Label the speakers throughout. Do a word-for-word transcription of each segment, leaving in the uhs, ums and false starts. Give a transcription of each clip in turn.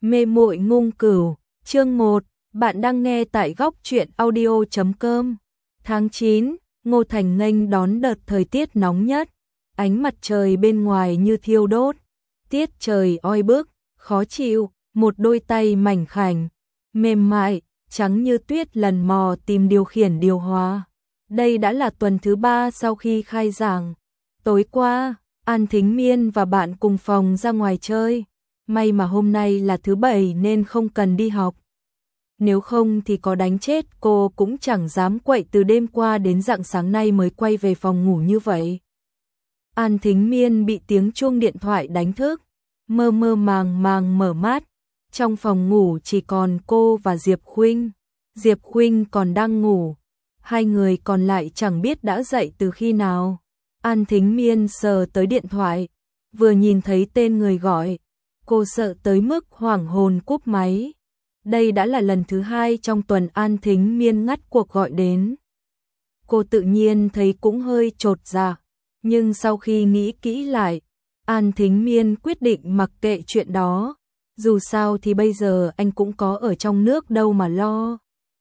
Speaker 1: Mê muội ngung cửu, chương một, bạn đang nghe tại góc truyện audio chấm com. Tháng chín, Ngô Thành nghênh đón đợt thời tiết nóng nhất, ánh mặt trời bên ngoài như thiêu đốt, tiết trời oi bức, khó chịu, một đôi tay mảnh khảnh, mềm mại, trắng như tuyết lần mò tìm điều khiển điều hòa. Đây đã là tuần thứ ba sau khi khai giảng. Tối qua, An Thính Miên và bạn cùng phòng ra ngoài chơi. May mà hôm nay là thứ bảy nên không cần đi học. Nếu không thì có đánh chết cô cũng chẳng dám quậy từ đêm qua đến rạng sáng nay mới quay về phòng ngủ như vậy. An Thính Miên bị tiếng chuông điện thoại đánh thức, mơ mơ màng màng mở mắt. Trong phòng ngủ chỉ còn cô và Diệp Khuynh. Diệp Khuynh còn đang ngủ, hai người còn lại chẳng biết đã dậy từ khi nào. An Thính Miên sờ tới điện thoại, vừa nhìn thấy tên người gọi, cô sợ tới mức hoảng hồn cúp máy. Đây đã là lần thứ hai trong tuần An Thính Miên ngắt cuộc gọi đến. Cô tự nhiên thấy cũng hơi chột dạ, nhưng sau khi nghĩ kỹ lại, An Thính Miên quyết định mặc kệ chuyện đó. Dù sao thì bây giờ anh cũng có ở trong nước đâu mà lo.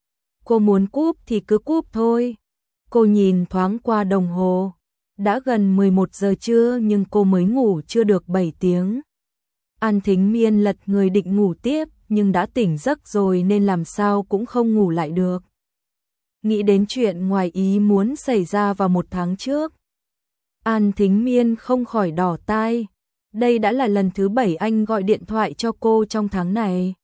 Speaker 1: Cô muốn cúp thì cứ cúp thôi. Cô nhìn thoáng qua đồng hồ, đã gần mười một giờ trưa nhưng cô mới ngủ chưa được bảy tiếng. An Thính Miên lật người định ngủ tiếp nhưng đã tỉnh giấc rồi nên làm sao cũng không ngủ lại được. Nghĩ đến chuyện ngoài ý muốn xảy ra vào một tháng trước, An Thính Miên không khỏi đỏ tai. Đây đã là lần thứ bảy anh gọi điện thoại cho cô trong tháng này.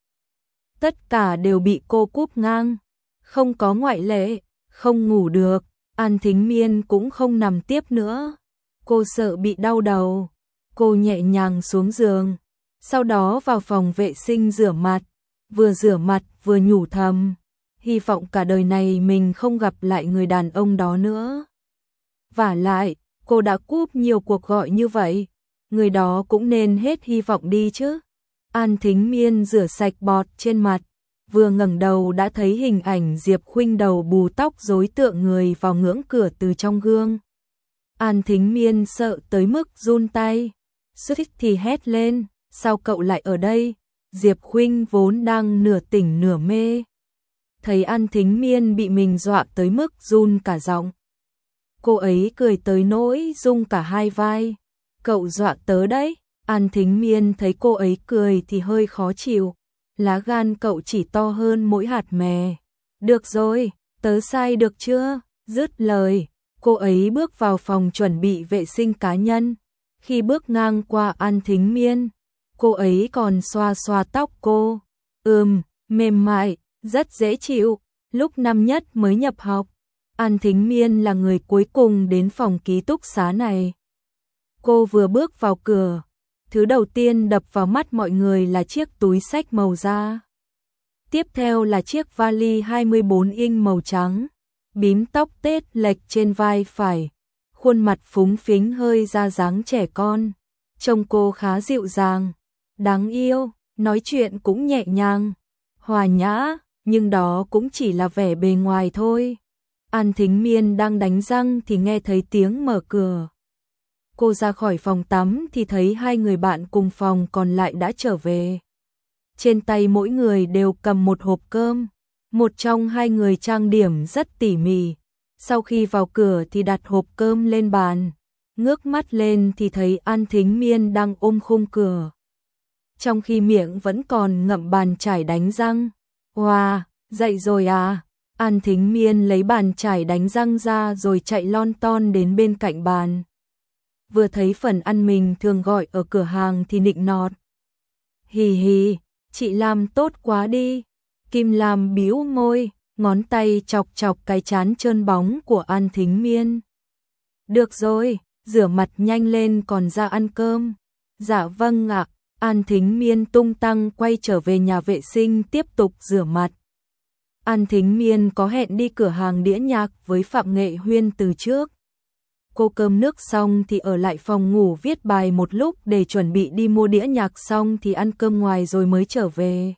Speaker 1: Tất cả đều bị cô cúp ngang, không có ngoại lệ. Không ngủ được, An Thính Miên cũng không nằm tiếp nữa. Cô sợ bị đau đầu. Cô nhẹ nhàng xuống giường, sau đó vào phòng vệ sinh rửa mặt. Vừa rửa mặt vừa nhủ thầm, hy vọng cả đời này mình không gặp lại người đàn ông đó nữa. Vả lại, cô đã cúp nhiều cuộc gọi như vậy, người đó cũng nên hết hy vọng đi chứ. An Thính Miên rửa sạch bọt trên mặt, vừa ngẩng đầu đã thấy hình ảnh Diệp Khuynh đầu bù tóc rối tượng người vào ngưỡng cửa từ trong gương. An Thính Miên sợ tới mức run tay, suýt thì hét lên, sao cậu lại ở đây? Diệp Khuynh vốn đang nửa tỉnh nửa mê, thấy An Thính Miên bị mình dọa tới mức run cả giọng. Cô ấy cười tới nỗi rung cả hai vai. Cậu dọa tớ đấy. An Thính Miên thấy cô ấy cười thì hơi khó chịu. Lá gan cậu chỉ to hơn mỗi hạt mè. Được rồi, tớ sai được chưa? Dứt lời, cô ấy bước vào phòng chuẩn bị vệ sinh cá nhân. Khi bước ngang qua An Thính Miên, cô ấy còn xoa xoa tóc cô. Ừm, mềm mại, rất dễ chịu. Lúc năm nhất mới nhập học, An Thính Miên là người cuối cùng đến phòng ký túc xá này. Cô vừa bước vào cửa, thứ đầu tiên đập vào mắt mọi người là chiếc túi xách màu da. Tiếp theo là chiếc vali hai mươi bốn inch màu trắng, bím tóc tết lệch trên vai phải, khuôn mặt phúng phính hơi ra dáng trẻ con. Trông cô khá dịu dàng, đáng yêu, nói chuyện cũng nhẹ nhàng, hòa nhã, nhưng đó cũng chỉ là vẻ bề ngoài thôi. An Thính Miên đang đánh răng thì nghe thấy tiếng mở cửa. Cô ra khỏi phòng tắm thì thấy hai người bạn cùng phòng còn lại đã trở về. Trên tay mỗi người đều cầm một hộp cơm. Một trong hai người trang điểm rất tỉ mỉ. Sau khi vào cửa thì đặt hộp cơm lên bàn. Ngước mắt lên thì thấy An Thính Miên đang ôm khung cửa, trong khi miệng vẫn còn ngậm bàn chải đánh răng. Wow, dậy rồi à? An Thính Miên lấy bàn chải đánh răng ra rồi chạy lon ton đến bên cạnh bàn. Vừa thấy phần ăn mình thường gọi ở cửa hàng thì nịnh nọt. Hì hì, chị làm tốt quá đi. Kim Lam bĩu môi, ngón tay chọc chọc cái trán trơn bóng của An Thính Miên. Được rồi, rửa mặt nhanh lên còn ra ăn cơm. Dạ vâng ạ. An Thính Miên tung tăng quay trở về nhà vệ sinh tiếp tục rửa mặt. An Thính Miên có hẹn đi cửa hàng đĩa nhạc với Phạm Nghệ Huyên từ trước. Cô cơm nước xong thì ở lại phòng ngủ viết bài một lúc để chuẩn bị đi mua đĩa nhạc, xong thì ăn cơm ngoài rồi mới trở về.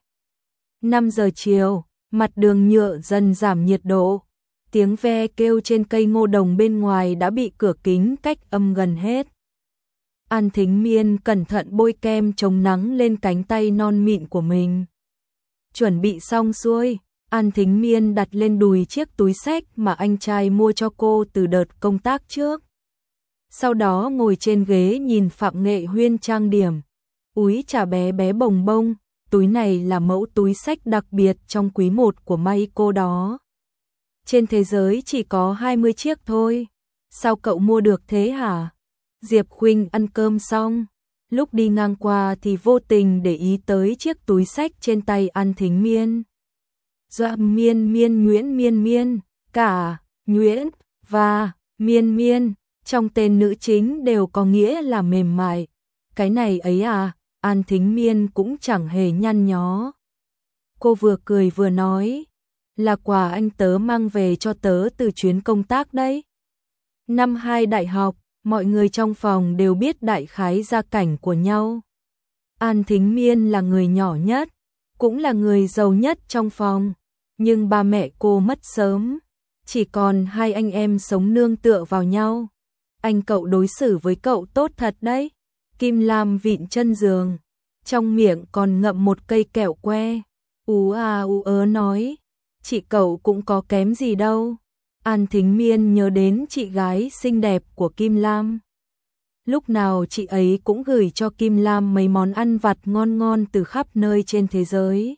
Speaker 1: năm giờ chiều, mặt đường nhựa dần giảm nhiệt độ. Tiếng ve kêu trên cây ngô đồng bên ngoài đã bị cửa kính cách âm gần hết. An Thính Miên cẩn thận bôi kem chống nắng lên cánh tay non mịn của mình. Chuẩn bị xong xuôi, An Thính Miên đặt lên đùi chiếc túi xách mà anh trai mua cho cô từ đợt công tác trước. Sau đó ngồi trên ghế nhìn Phạm Nghệ Huyên trang điểm. Úi chà bé bé bồng bông, túi này là mẫu túi xách đặc biệt trong quý một của Meiko đó. Trên thế giới chỉ có hai mươi chiếc thôi. Sao cậu mua được thế hả? Diệp Khuynh ăn cơm xong, lúc đi ngang qua thì vô tình để ý tới chiếc túi xách trên tay An Thính Miên. Doa Miên Miên Nguyễn Miên Miên, cả Nguyễn và Miên Miên trong tên nữ chính đều có nghĩa là mềm mại. Cái này ấy à, An Thính Miên cũng chẳng hề nhăn nhó. Cô vừa cười vừa nói, là quà anh tớ mang về cho tớ từ chuyến công tác đấy. Năm hai đại học, mọi người trong phòng đều biết đại khái gia cảnh của nhau. An Thính Miên là người nhỏ nhất, cũng là người giàu nhất trong phòng, nhưng ba mẹ cô mất sớm, chỉ còn hai anh em sống nương tựa vào nhau. Anh cậu đối xử với cậu tốt thật đấy. Kim Lam vịn chân giường, trong miệng còn ngậm một cây kẹo que. Ú à ú ớ nói, chị cậu cũng có kém gì đâu. An Thính Miên nhớ đến chị gái xinh đẹp của Kim Lam. Lúc nào chị ấy cũng gửi cho Kim Lam mấy món ăn vặt ngon ngon từ khắp nơi trên thế giới.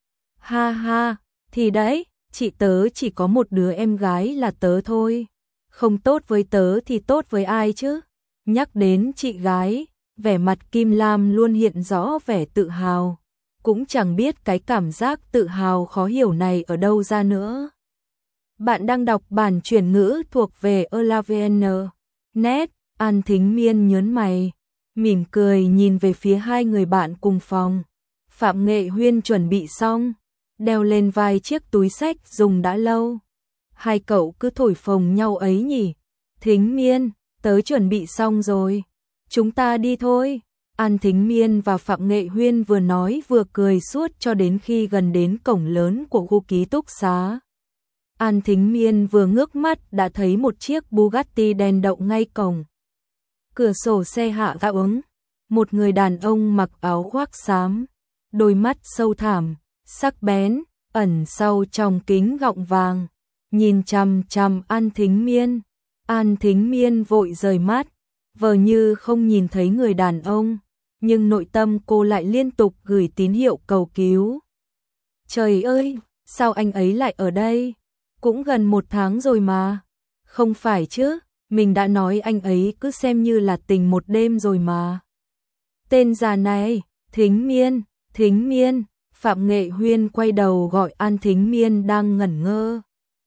Speaker 1: Ha ha, thì đấy, chị tớ chỉ có một đứa em gái là tớ thôi. Không tốt với tớ thì tốt với ai chứ? Nhắc đến chị gái, vẻ mặt Kim Lam luôn hiện rõ vẻ tự hào. Cũng chẳng biết cái cảm giác tự hào khó hiểu này ở đâu ra nữa. Bạn đang đọc bản chuyển ngữ thuộc về Elavn. Net, An Thính Miên nhớn mày, mỉm cười nhìn về phía hai người bạn cùng phòng. Phạm Nghệ Huyên chuẩn bị xong, đeo lên vai chiếc túi xách dùng đã lâu. Hai cậu cứ thổi phồng nhau ấy nhỉ? Thính Miên, tớ chuẩn bị xong rồi. Chúng ta đi thôi. An Thính Miên và Phạm Nghệ Huyên vừa nói vừa cười suốt cho đến khi gần đến cổng lớn của khu ký túc xá. An Thính Miên vừa ngước mắt đã thấy một chiếc Bugatti đèn đậu ngay cổng. Cửa sổ xe hạ ga ứng, một người đàn ông mặc áo khoác xám, đôi mắt sâu thẳm, sắc bén, ẩn sau trong kính gọng vàng, nhìn chằm chằm An Thính Miên. An Thính Miên vội rời mắt, vờ như không nhìn thấy người đàn ông, nhưng nội tâm cô lại liên tục gửi tín hiệu cầu cứu. Trời ơi, sao anh ấy lại ở đây? Cũng gần một tháng rồi mà. Không phải chứ, mình đã nói anh ấy cứ xem như là tình một đêm rồi mà. Tên già này, Thính Miên, Thính Miên. Phạm Nghệ Huyên quay đầu gọi An Thính Miên đang ngẩn ngơ.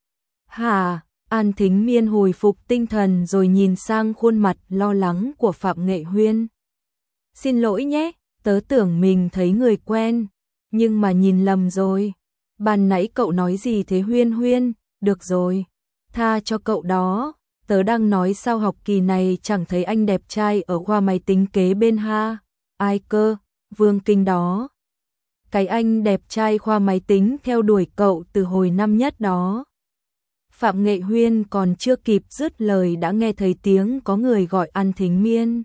Speaker 1: Hả? An Thính Miên hồi phục tinh thần rồi nhìn sang khuôn mặt lo lắng của Phạm Nghệ Huyên. Xin lỗi nhé, tớ tưởng mình thấy người quen, nhưng mà nhìn lầm rồi. Ban nãy cậu nói gì thế Huyên Huyên? Được rồi, tha cho cậu đó. Tớ đang nói sao học kỳ này chẳng thấy anh đẹp trai ở khoa máy tính kế bên ha. Ai cơ? Vương Kinh đó. Cái anh đẹp trai khoa máy tính theo đuổi cậu từ hồi năm nhất đó. Phạm Nghệ Huyên còn chưa kịp dứt lời đã nghe thấy tiếng có người gọi An Thính Miên.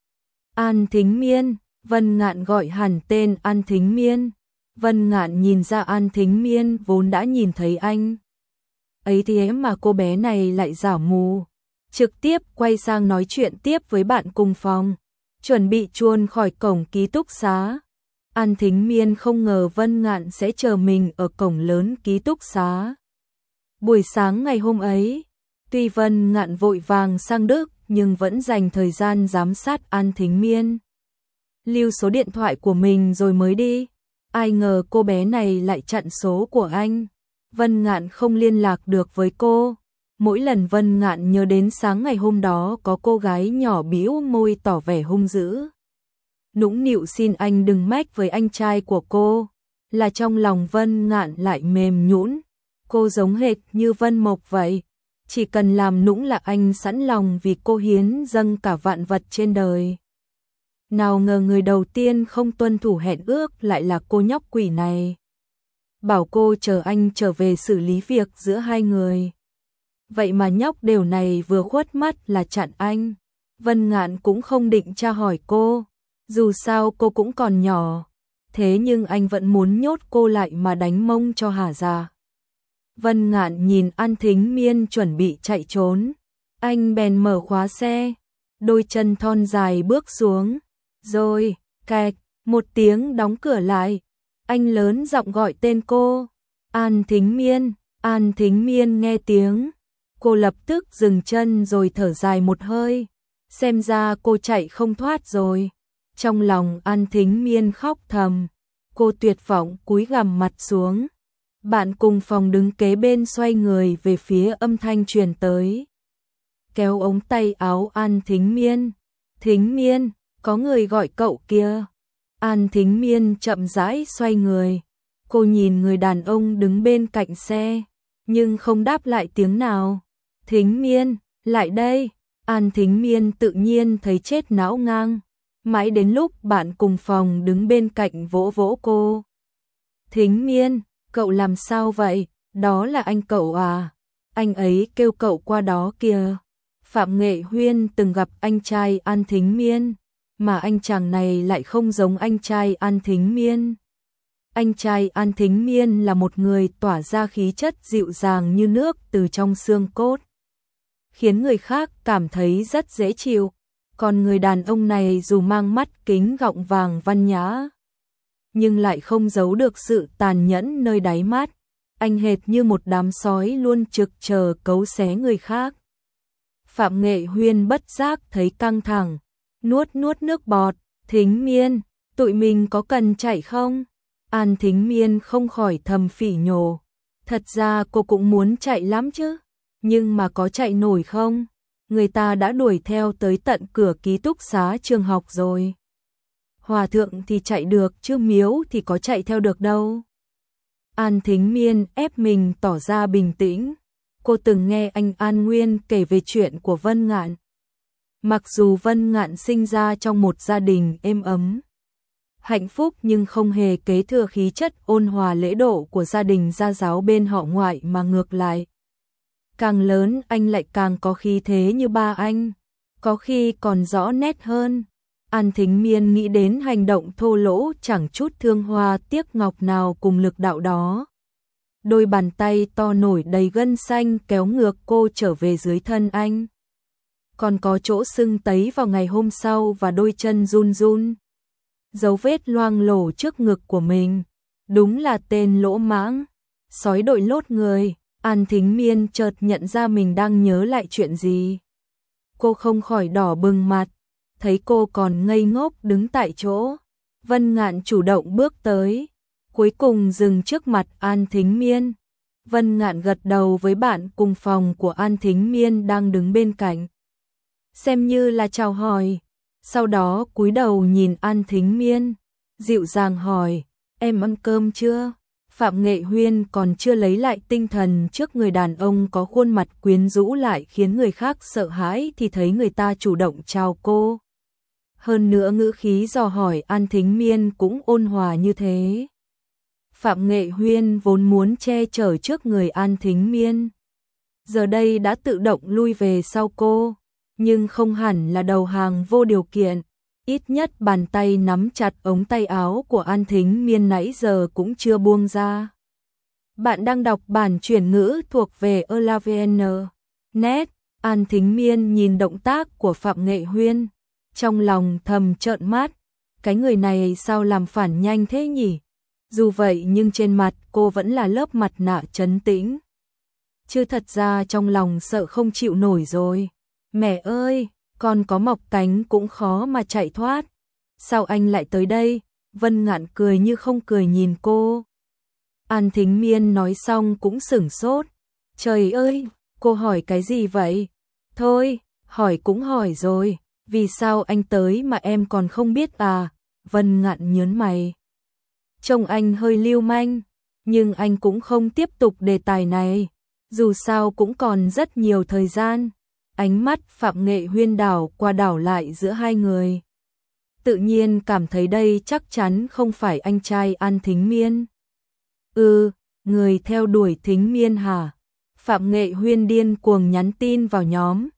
Speaker 1: An Thính Miên, Vân Ngạn gọi hẳn tên An Thính Miên. Vân Ngạn nhìn ra An Thính Miên vốn đã nhìn thấy anh. Ấy thế mà cô bé này lại giả mù. Trực tiếp quay sang nói chuyện tiếp với bạn cùng phòng. Chuẩn bị chuồn khỏi cổng ký túc xá. An Thính Miên không ngờ Vân Ngạn sẽ chờ mình ở cổng lớn ký túc xá. Buổi sáng ngày hôm ấy, tuy Vân Ngạn vội vàng sang Đức nhưng vẫn dành thời gian giám sát An Thính Miên. Lưu số điện thoại của mình rồi mới đi. Ai ngờ cô bé này lại chặn số của anh. Vân Ngạn không liên lạc được với cô. Mỗi lần Vân Ngạn nhớ đến sáng ngày hôm đó có cô gái nhỏ bĩu môi tỏ vẻ hung dữ. Nũng nịu xin anh đừng mách với anh trai của cô, là trong lòng Vân Ngạn lại mềm nhũn. Cô giống hệt như Vân Mộc vậy, chỉ cần làm nũng là anh sẵn lòng vì cô hiến dâng cả vạn vật trên đời. Nào ngờ người đầu tiên không tuân thủ hẹn ước lại là cô nhóc quỷ này. Bảo cô chờ anh trở về xử lý việc giữa hai người. Vậy mà nhóc đều này vừa khuất mắt là chặn anh. Vân Ngạn cũng không định tra hỏi cô, dù sao cô cũng còn nhỏ, thế nhưng anh vẫn muốn nhốt cô lại mà đánh mông cho hả già. Vân Ngạn nhìn An Thính Miên chuẩn bị chạy trốn, anh bèn mở khóa xe, đôi chân thon dài bước xuống, rồi, kẹt, một tiếng đóng cửa lại, anh lớn giọng gọi tên cô, An Thính Miên. An Thính Miên nghe tiếng, cô lập tức dừng chân rồi thở dài một hơi, xem ra cô chạy không thoát rồi. Trong lòng An Thính Miên khóc thầm, cô tuyệt vọng cúi gằm mặt xuống. Bạn cùng phòng đứng kế bên xoay người về phía âm thanh truyền tới, kéo ống tay áo An Thính Miên. Thính Miên, có người gọi cậu kia. An Thính Miên chậm rãi xoay người, cô nhìn người đàn ông đứng bên cạnh xe, nhưng không đáp lại tiếng nào. Thính Miên, lại đây. An Thính Miên tự nhiên thấy chết não ngang, mãi đến lúc bạn cùng phòng đứng bên cạnh vỗ vỗ cô. Thính Miên, cậu làm sao vậy? Đó là anh cậu à? Anh ấy kêu cậu qua đó kìa. Phạm Nghệ Huyên từng gặp anh trai An Thính Miên, mà anh chàng này lại không giống anh trai An Thính Miên. Anh trai An Thính Miên là một người tỏa ra khí chất dịu dàng như nước từ trong xương cốt, khiến người khác cảm thấy rất dễ chịu. Còn người đàn ông này dù mang mắt kính gọng vàng văn nhã, nhưng lại không giấu được sự tàn nhẫn nơi đáy mắt. Anh hệt như một đám sói luôn trực chờ cấu xé người khác. Phạm Nghệ Huyên bất giác thấy căng thẳng, nuốt nuốt nước bọt. Thính Miên, tụi mình có cần chạy không? An Thính Miên không khỏi thầm phỉ nhổ. Thật ra cô cũng muốn chạy lắm chứ, nhưng mà có chạy nổi không? Người ta đã đuổi theo tới tận cửa ký túc xá trường học rồi. Hòa thượng thì chạy được chứ miếu thì có chạy theo được đâu. An Thính Miên ép mình tỏ ra bình tĩnh. Cô từng nghe anh An Nguyên kể về chuyện của Vân Ngạn. Mặc dù Vân Ngạn sinh ra trong một gia đình êm ấm, hạnh phúc, nhưng không hề kế thừa khí chất ôn hòa lễ độ của gia đình gia giáo bên họ ngoại, mà ngược lại. Càng lớn anh lại càng có khí thế như ba anh, có khi còn rõ nét hơn. An Thính Miên nghĩ đến hành động thô lỗ chẳng chút thương hoa tiếc ngọc nào cùng lực đạo đó. Đôi bàn tay to nổi đầy gân xanh kéo ngược cô trở về dưới thân anh. Còn có chỗ sưng tấy vào ngày hôm sau và đôi chân run run. Dấu vết loang lổ trước ngực của mình. Đúng là tên lỗ mãng, sói đội lốt người. An Thính Miên chợt nhận ra mình đang nhớ lại chuyện gì. Cô không khỏi đỏ bừng mặt, thấy cô còn ngây ngốc đứng tại chỗ. Vân Ngạn chủ động bước tới, cuối cùng dừng trước mặt An Thính Miên. Vân Ngạn gật đầu với bạn cùng phòng của An Thính Miên đang đứng bên cạnh, xem như là chào hỏi. Sau đó cúi đầu nhìn An Thính Miên, dịu dàng hỏi, em ăn cơm chưa? Phạm Nghệ Huyên còn chưa lấy lại tinh thần trước người đàn ông có khuôn mặt quyến rũ lại khiến người khác sợ hãi thì thấy người ta chủ động chào cô. Hơn nữa ngữ khí dò hỏi An Thính Miên cũng ôn hòa như thế. Phạm Nghệ Huyên vốn muốn che chở trước người An Thính Miên, giờ đây đã tự động lui về sau cô, nhưng không hẳn là đầu hàng vô điều kiện. Ít nhất bàn tay nắm chặt ống tay áo của An Thính Miên nãy giờ cũng chưa buông ra. Bạn đang đọc bản chuyển ngữ thuộc về elavn chấm net. An Thính Miên nhìn động tác của Phạm Nghệ Huyên, trong lòng thầm trợn mắt. Cái người này sao làm phản nhanh thế nhỉ? Dù vậy nhưng trên mặt cô vẫn là lớp mặt nạ trấn tĩnh. Chứ thật ra trong lòng sợ không chịu nổi rồi. Mẹ ơi! Còn có mọc cánh cũng khó mà chạy thoát. Sao anh lại tới đây? Vân Ngạn cười như không cười nhìn cô. An Thính Miên nói xong cũng sửng sốt. Trời ơi, cô hỏi cái gì vậy? Thôi, hỏi cũng hỏi rồi. Vì sao anh tới mà em còn không biết à? Vân Ngạn nhớn mày. Trông anh hơi lưu manh, nhưng anh cũng không tiếp tục đề tài này. Dù sao cũng còn rất nhiều thời gian. Ánh mắt Phạm Nghệ Huyên đảo qua đảo lại giữa hai người. Tự nhiên cảm thấy đây chắc chắn không phải anh trai An Thính Miên. Ừ, người theo đuổi Thính Miên hả? Phạm Nghệ Huyên điên cuồng nhắn tin vào nhóm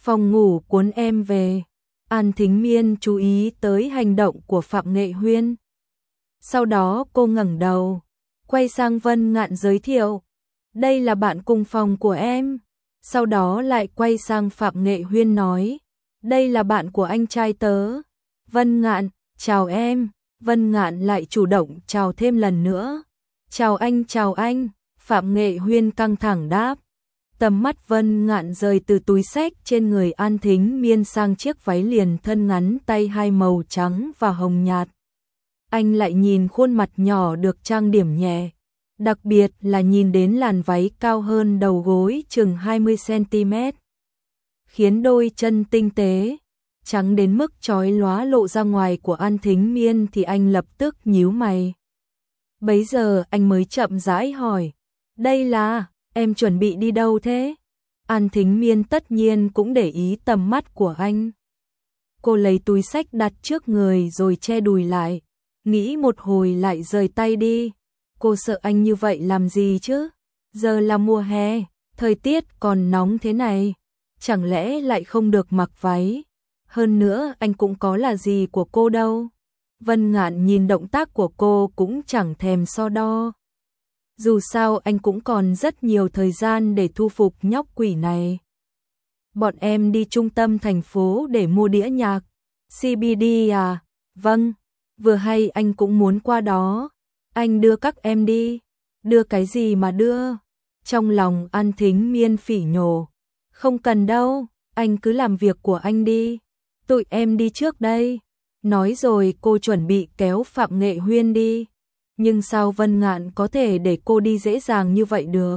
Speaker 1: Phòng ngủ cuốn em về. An Thính Miên chú ý tới hành động của Phạm Nghệ Huyên. Sau đó cô ngẩng đầu, quay sang Vân Ngạn giới thiệu. Đây là bạn cùng phòng của em. Sau đó lại quay sang Phạm Nghệ Huyên nói. Đây là bạn của anh trai tớ. Vân Ngạn, chào em. Vân Ngạn lại chủ động chào thêm lần nữa. Chào anh, chào anh. Phạm Nghệ Huyên căng thẳng đáp. Tầm mắt Vân Ngạn rời từ túi xách trên người An Thính Miên sang chiếc váy liền thân ngắn tay hai màu trắng và hồng nhạt. Anh lại nhìn khuôn mặt nhỏ được trang điểm nhẹ, đặc biệt là nhìn đến làn váy cao hơn đầu gối chừng hai mươi xăng ti mét, khiến đôi chân tinh tế, trắng đến mức chói lóa lộ ra ngoài của An Thính Miên thì anh lập tức nhíu mày. Bấy giờ anh mới chậm rãi hỏi, đây là, em chuẩn bị đi đâu thế? An Thính Miên tất nhiên cũng để ý tầm mắt của anh. Cô lấy túi xách đặt trước người rồi che đùi lại, nghĩ một hồi lại rời tay đi. Cô sợ anh như vậy làm gì chứ? Giờ là mùa hè, thời tiết còn nóng thế này, chẳng lẽ lại không được mặc váy? Hơn nữa anh cũng có là gì của cô đâu. Vân Ngạn nhìn động tác của cô cũng chẳng thèm so đo. Dù sao anh cũng còn rất nhiều thời gian để thu phục nhóc quỷ này. Bọn em đi trung tâm thành phố để mua đĩa nhạc. xê bê đê à? Vâng, vừa hay anh cũng muốn qua đó. Anh đưa các em đi. Đưa cái gì mà đưa? Trong lòng An Thính Miên phỉ nhổ. Không cần đâu, anh cứ làm việc của anh đi. Tụi em đi trước đây. Nói rồi cô chuẩn bị kéo Phạm Nghệ Huyên đi. Nhưng sao Vân Ngạn có thể để cô đi dễ dàng như vậy được?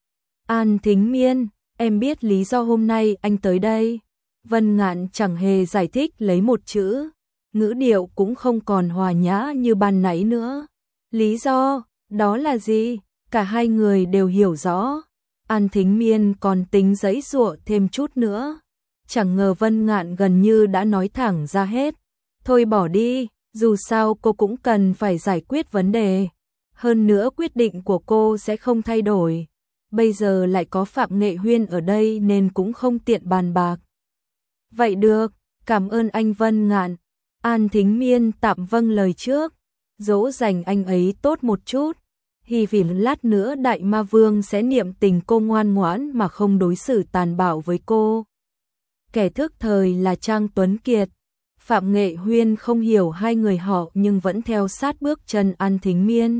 Speaker 1: An Thính Miên, em biết lý do hôm nay anh tới đây. Vân Ngạn chẳng hề giải thích lấy một chữ, ngữ điệu cũng không còn hòa nhã như ban nãy nữa. Lý do, đó là gì? Cả hai người đều hiểu rõ. An Thính Miên còn tính giãy giụa thêm chút nữa. Chẳng ngờ Vân Ngạn gần như đã nói thẳng ra hết. Thôi bỏ đi, dù sao cô cũng cần phải giải quyết vấn đề. Hơn nữa quyết định của cô sẽ không thay đổi. Bây giờ lại có Phạm Nghệ Huyên ở đây nên cũng không tiện bàn bạc. Vậy được, cảm ơn anh Vân Ngạn. An Thính Miên tạm vâng lời trước, dỗ dành anh ấy tốt một chút. Hy vọng lát nữa Đại Ma Vương sẽ niệm tình cô ngoan ngoãn mà không đối xử tàn bạo với cô. Kẻ thức thời là Trang Tuấn Kiệt. Phạm Nghệ Huyên không hiểu hai người họ nhưng vẫn theo sát bước chân An Thính Miên.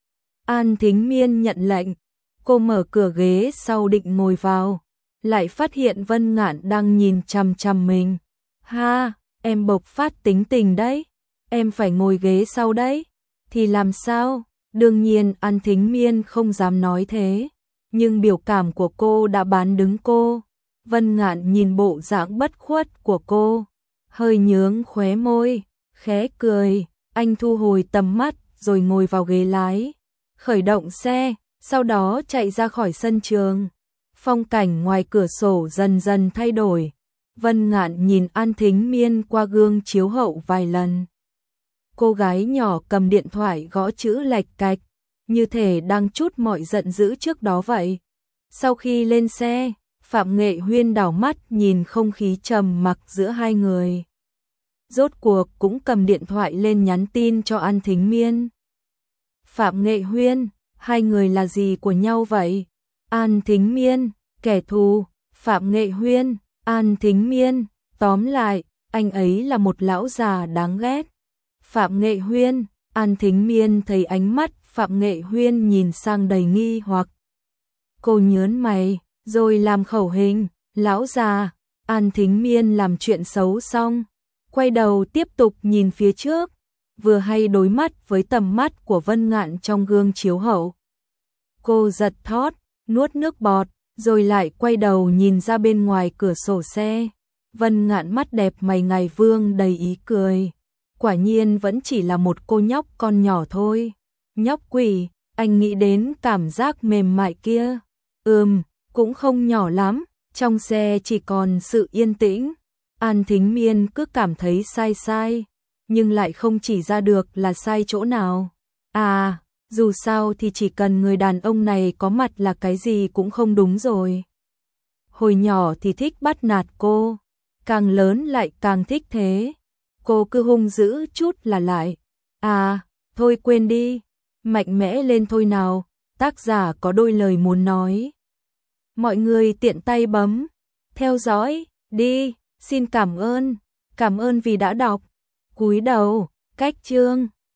Speaker 1: An Thính Miên nhận lệnh, cô mở cửa ghế sau định ngồi vào, lại phát hiện Vân Ngạn đang nhìn chằm chằm mình. Ha, em bộc phát tính tình đấy, em phải ngồi ghế sau đấy. Thì làm sao? Đương nhiên An Thính Miên không dám nói thế, nhưng biểu cảm của cô đã bán đứng cô. Vân Ngạn nhìn bộ dạng bất khuất của cô, hơi nhướng khóe môi, khẽ cười. Anh thu hồi tầm mắt rồi ngồi vào ghế lái, khởi động xe, sau đó chạy ra khỏi sân trường. Phong cảnh ngoài cửa sổ dần dần thay đổi. Vân Ngạn nhìn An Thính Miên qua gương chiếu hậu vài lần. Cô gái nhỏ cầm điện thoại gõ chữ lạch cạch, như thể đang trút mọi giận dữ trước đó vậy. Sau khi lên xe, Phạm Nghệ Huyên đảo mắt nhìn không khí trầm mặc giữa hai người. Rốt cuộc cũng cầm điện thoại lên nhắn tin cho An Thính Miên. Phạm Nghệ Huyên, hai người là gì của nhau vậy? An Thính Miên, kẻ thù. Phạm Nghệ Huyên, An Thính Miên, tóm lại, anh ấy là một lão già đáng ghét. Phạm Nghệ Huyên, An Thính Miên thấy ánh mắt Phạm Nghệ Huyên nhìn sang đầy nghi hoặc. Cô nhớn mày, rồi làm khẩu hình, lão già. An Thính Miên làm chuyện xấu xong, quay đầu tiếp tục nhìn phía trước, vừa hay đối mắt với tầm mắt của Vân Ngạn trong gương chiếu hậu. Cô giật thót, nuốt nước bọt, rồi lại quay đầu nhìn ra bên ngoài cửa sổ xe. Vân Ngạn mắt đẹp mày ngày vương đầy ý cười. Quả nhiên vẫn chỉ là một cô nhóc con nhỏ thôi. Nhóc quỷ, anh nghĩ đến cảm giác mềm mại kia. Ừm, cũng không nhỏ lắm, trong xe chỉ còn sự yên tĩnh. An Thính Miên cứ cảm thấy sai sai, nhưng lại không chỉ ra được là sai chỗ nào. À, dù sao thì chỉ cần người đàn ông này có mặt là cái gì cũng không đúng rồi. hồi nhỏ thì thích bắt nạt cô, càng lớn lại càng thích thế. Cô cứ hung dữ chút là lại. À, thôi quên đi, mạnh mẽ lên thôi nào, tác giả có đôi lời muốn nói. Mọi người tiện tay bấm theo dõi đi, xin cảm ơn, cảm ơn vì đã đọc. Cúi đầu, cách chương.